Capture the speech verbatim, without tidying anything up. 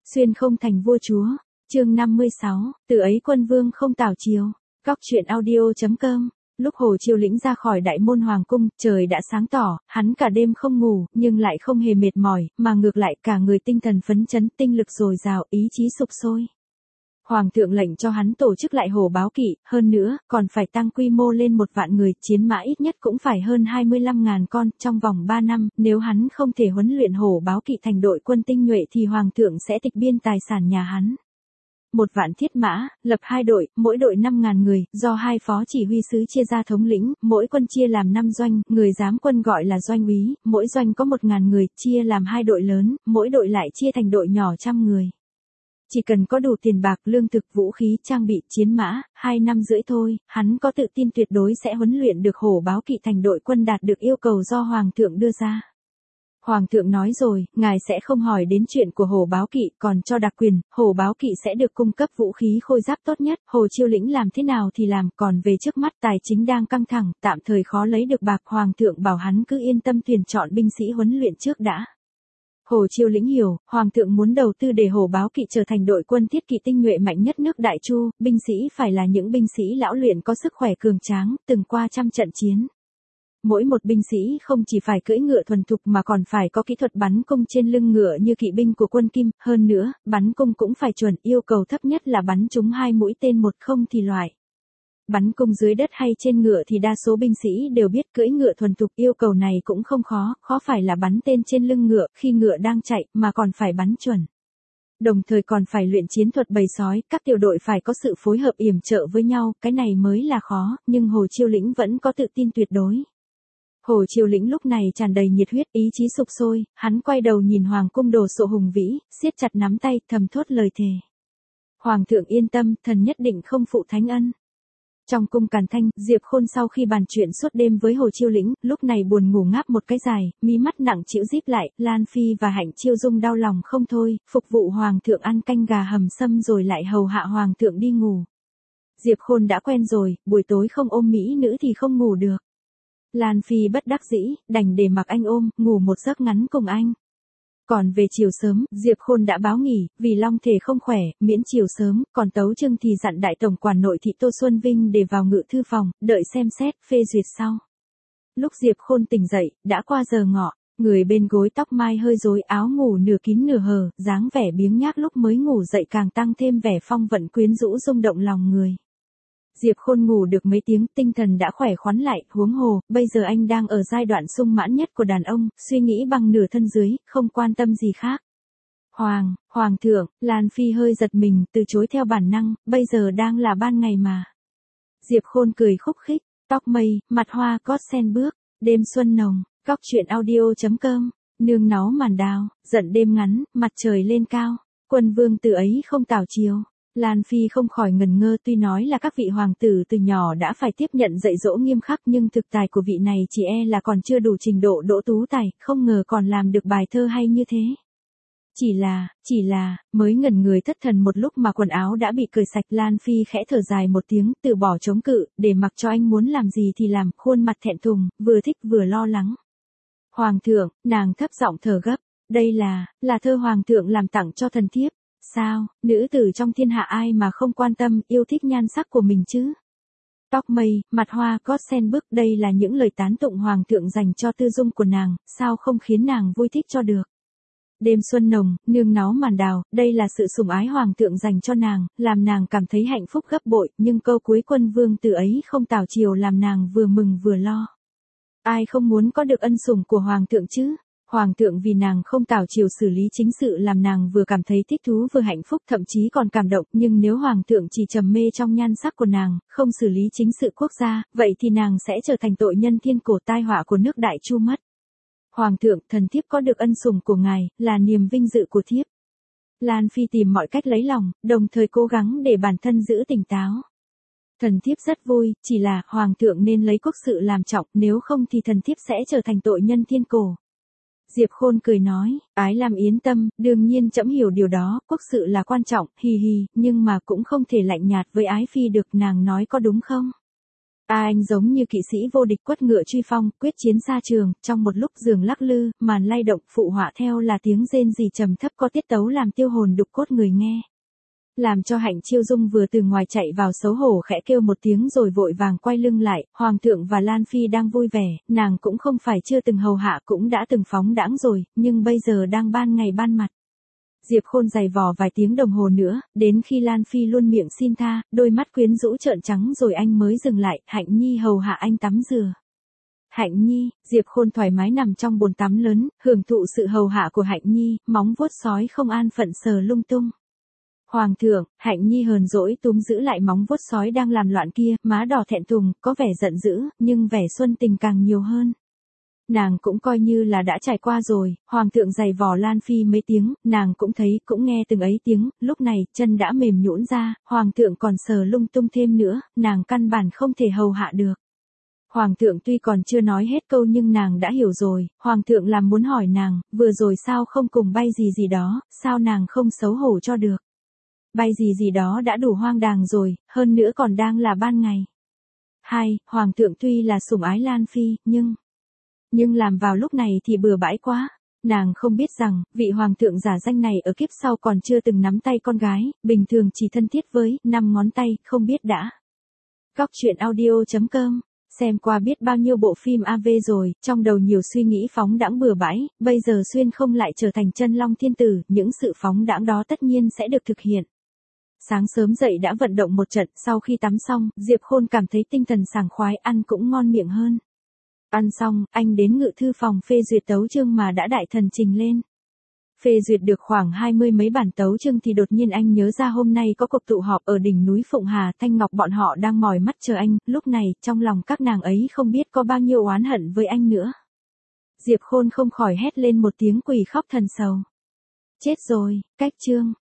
Xuyên không thành vua chúa. Chương năm mươi sáu, từ ấy quân vương không tảo triều. Góc truyện audio.com. Lúc Hồ Chiêu Lĩnh ra khỏi đại môn hoàng cung, trời đã sáng tỏ, hắn cả đêm không ngủ, nhưng lại không hề mệt mỏi, mà ngược lại cả người tinh thần phấn chấn, tinh lực dồi dào, ý chí sục sôi. Hoàng thượng lệnh cho hắn tổ chức lại hổ báo kỵ, hơn nữa, còn phải tăng quy mô lên một vạn người, chiến mã ít nhất cũng phải hơn hai mươi lăm ngàn con, trong vòng ba năm, nếu hắn không thể huấn luyện hổ báo kỵ thành đội quân tinh nhuệ thì hoàng thượng sẽ tịch biên tài sản nhà hắn. Một vạn thiết mã, lập hai đội, mỗi đội năm ngàn người, do hai phó chỉ huy sứ chia ra thống lĩnh, mỗi quân chia làm năm doanh, người giám quân gọi là doanh úy, mỗi doanh có một ngàn người, chia làm hai đội lớn, mỗi đội lại chia thành đội nhỏ trăm người. Chỉ cần có đủ tiền bạc, lương thực, vũ khí, trang bị, chiến mã, hai năm rưỡi thôi, hắn có tự tin tuyệt đối sẽ huấn luyện được hổ báo kỵ thành đội quân đạt được yêu cầu do hoàng thượng đưa ra. Hoàng thượng nói rồi, ngài sẽ không hỏi đến chuyện của hổ báo kỵ, còn cho đặc quyền, hổ báo kỵ sẽ được cung cấp vũ khí khôi giáp tốt nhất, Hồ Chiêu Lĩnh làm thế nào thì làm, còn về trước mắt tài chính đang căng thẳng, tạm thời khó lấy được bạc, hoàng thượng bảo hắn cứ yên tâm tuyển chọn binh sĩ huấn luyện trước đã. Hồ Chiêu Lĩnh hiểu, hoàng thượng muốn đầu tư để hổ báo kỵ trở thành đội quân thiết kỵ tinh nhuệ mạnh nhất nước Đại Chu, binh sĩ phải là những binh sĩ lão luyện có sức khỏe cường tráng, từng qua trăm trận chiến. Mỗi một binh sĩ không chỉ phải cưỡi ngựa thuần thục mà còn phải có kỹ thuật bắn cung trên lưng ngựa như kỵ binh của quân Kim, hơn nữa, bắn cung cũng phải chuẩn, yêu cầu thấp nhất là bắn trúng hai mũi tên một không thì loại. Bắn cung dưới đất hay trên ngựa thì đa số binh sĩ đều biết, cưỡi ngựa thuần thục, yêu cầu này cũng không khó, khó phải là bắn tên trên lưng ngựa khi ngựa đang chạy mà còn phải bắn chuẩn. Đồng thời còn phải luyện chiến thuật bầy sói, các tiểu đội phải có sự phối hợp yểm trợ với nhau, cái này mới là khó, nhưng Hồ Chiêu Lĩnh vẫn có tự tin tuyệt đối. Hồ Chiêu Lĩnh lúc này tràn đầy nhiệt huyết, ý chí sục sôi, hắn quay đầu nhìn hoàng cung đồ sộ hùng vĩ, siết chặt nắm tay, thầm thốt lời thề. Hoàng thượng yên tâm, thần nhất định không phụ thánh ân. Trong cung Càn Thanh, Diệp Khôn sau khi bàn chuyện suốt đêm với Hồ Chiêu Lĩnh, lúc này buồn ngủ ngáp một cái dài, mí mắt nặng trĩu díp lại, Lan Phi và Hạnh Chiêu Dung đau lòng không thôi, phục vụ hoàng thượng ăn canh gà hầm sâm rồi lại hầu hạ hoàng thượng đi ngủ. Diệp Khôn đã quen rồi, buổi tối không ôm mỹ nữ thì không ngủ được. Lan Phi bất đắc dĩ, đành để mặc anh ôm, ngủ một giấc ngắn cùng anh. Còn về chiều sớm, Diệp Khôn đã báo nghỉ, vì long thể không khỏe, miễn chiều sớm, còn Tấu Trưng thì dặn đại tổng quản nội thị Tô Xuân Vinh để vào ngự thư phòng, đợi xem xét, phê duyệt sau. Lúc Diệp Khôn tỉnh dậy, đã qua giờ ngọ, người bên gối tóc mai hơi rối, áo ngủ nửa kín nửa hở, dáng vẻ biếng nhác lúc mới ngủ dậy càng tăng thêm vẻ phong vận quyến rũ rung động lòng người. Diệp Khôn ngủ được mấy tiếng, tinh thần đã khỏe khoắn lại, huống hồ, bây giờ anh đang ở giai đoạn sung mãn nhất của đàn ông, suy nghĩ bằng nửa thân dưới, không quan tâm gì khác. Hoàng, Hoàng thượng, Lan Phi hơi giật mình, từ chối theo bản năng, bây giờ đang là ban ngày mà. Diệp Khôn cười khúc khích, tóc mây, mặt hoa cót sen bước, đêm xuân nồng, góc truyện audio.com, nương náu màn đào, giận đêm ngắn, mặt trời lên cao, quân vương từ ấy không tảo triều. Lan Phi không khỏi ngần ngơ, tuy nói là các vị hoàng tử từ nhỏ đã phải tiếp nhận dạy dỗ nghiêm khắc nhưng thực tài của vị này chỉ e là còn chưa đủ trình độ đỗ tú tài, không ngờ còn làm được bài thơ hay như thế. Chỉ là, chỉ là, mới ngẩn người thất thần một lúc mà quần áo đã bị cởi sạch, Lan Phi khẽ thở dài một tiếng, từ bỏ chống cự, để mặc cho anh muốn làm gì thì làm, khuôn mặt thẹn thùng, vừa thích vừa lo lắng. Hoàng thượng, nàng thấp giọng thở gấp, đây là, là thơ hoàng thượng làm tặng cho thần thiếp. Sao, nữ tử trong thiên hạ ai mà không quan tâm, yêu thích nhan sắc của mình chứ? Tóc mây, mặt hoa cót sen bước, đây là những lời tán tụng hoàng thượng dành cho tư dung của nàng, sao không khiến nàng vui thích cho được? Đêm xuân nồng, nương náu màn đào, đây là sự sủng ái hoàng thượng dành cho nàng, làm nàng cảm thấy hạnh phúc gấp bội, nhưng câu cuối quân vương từ ấy không tảo triều làm nàng vừa mừng vừa lo. Ai không muốn có được ân sủng của hoàng thượng chứ? Hoàng thượng vì nàng không tảo triều xử lý chính sự làm nàng vừa cảm thấy thích thú vừa hạnh phúc, thậm chí còn cảm động, nhưng nếu hoàng thượng chỉ trầm mê trong nhan sắc của nàng, không xử lý chính sự quốc gia, vậy thì nàng sẽ trở thành tội nhân thiên cổ, tai họa của nước Đại Chu mất. Hoàng thượng, thần thiếp có được ân sủng của ngài, là niềm vinh dự của thiếp. Lan Phi tìm mọi cách lấy lòng, đồng thời cố gắng để bản thân giữ tỉnh táo. Thần thiếp rất vui, chỉ là, hoàng thượng nên lấy quốc sự làm trọng, nếu không thì thần thiếp sẽ trở thành tội nhân thiên cổ. Diệp Khôn cười nói, Ái Lam yên tâm, đương nhiên trẫm hiểu điều đó, quốc sự là quan trọng, hì hì, nhưng mà cũng không thể lạnh nhạt với Ái Phi được, nàng nói có đúng không? A Anh giống như kỵ sĩ vô địch quất ngựa truy phong, quyết chiến xa trường, trong một lúc giường lắc lư, màn lay động, phụ họa theo là tiếng rên rỉ trầm thấp có tiết tấu làm tiêu hồn đục cốt người nghe. Làm cho Hạnh Chiêu Dung vừa từ ngoài chạy vào xấu hổ khẽ kêu một tiếng rồi vội vàng quay lưng lại, Hoàng thượng và Lan Phi đang vui vẻ, nàng cũng không phải chưa từng hầu hạ cũng đã từng phóng đãng rồi, nhưng bây giờ đang ban ngày ban mặt. Diệp Khôn giày vò vài tiếng đồng hồ nữa, đến khi Lan Phi luôn miệng xin tha, đôi mắt quyến rũ trợn trắng rồi anh mới dừng lại, Hạnh Nhi hầu hạ anh tắm rửa. Hạnh Nhi, Diệp Khôn thoải mái nằm trong bồn tắm lớn, hưởng thụ sự hầu hạ của Hạnh Nhi, móng vuốt sói không an phận sờ lung tung. Hoàng thượng, Hạnh Nhi hờn dỗi túm giữ lại móng vuốt sói đang làm loạn kia, má đỏ thẹn thùng, có vẻ giận dữ, nhưng vẻ xuân tình càng nhiều hơn. Nàng cũng coi như là đã trải qua rồi, Hoàng thượng giày vò Lan Phi mấy tiếng, nàng cũng thấy, cũng nghe từng ấy tiếng, lúc này, chân đã mềm nhũn ra, Hoàng thượng còn sờ lung tung thêm nữa, nàng căn bản không thể hầu hạ được. Hoàng thượng tuy còn chưa nói hết câu nhưng nàng đã hiểu rồi, Hoàng thượng làm muốn hỏi nàng, vừa rồi sao không cùng bay gì gì đó, sao nàng không xấu hổ cho được. Bay gì gì đó đã đủ hoang đàng rồi, hơn nữa còn đang là ban ngày. Hai, Hoàng thượng tuy là sủng ái Lan Phi, nhưng... Nhưng làm vào lúc này thì bừa bãi quá. Nàng không biết rằng, vị Hoàng thượng giả danh này ở kiếp sau còn chưa từng nắm tay con gái, bình thường chỉ thân thiết với, năm ngón tay, không biết đã. Góc truyện audio chấm com. Xem qua biết bao nhiêu bộ phim a vê rồi, trong đầu nhiều suy nghĩ phóng đãng bừa bãi, bây giờ Xuyên không lại trở thành chân long thiên tử, những sự phóng đãng đó tất nhiên sẽ được thực hiện. Sáng sớm dậy đã vận động một trận, sau khi tắm xong, Diệp Khôn cảm thấy tinh thần sảng khoái, ăn cũng ngon miệng hơn. Ăn xong, anh đến ngự thư phòng phê duyệt tấu chương mà đã đại thần trình lên. Phê duyệt được khoảng hai mươi mấy bản tấu chương thì đột nhiên anh nhớ ra hôm nay có cuộc tụ họp ở đỉnh núi Phụng Hà, Thanh Ngọc bọn họ đang mỏi mắt chờ anh, lúc này, trong lòng các nàng ấy không biết có bao nhiêu oán hận với anh nữa. Diệp Khôn không khỏi hét lên một tiếng quỳ khóc thần sầu. Chết rồi, cách chương.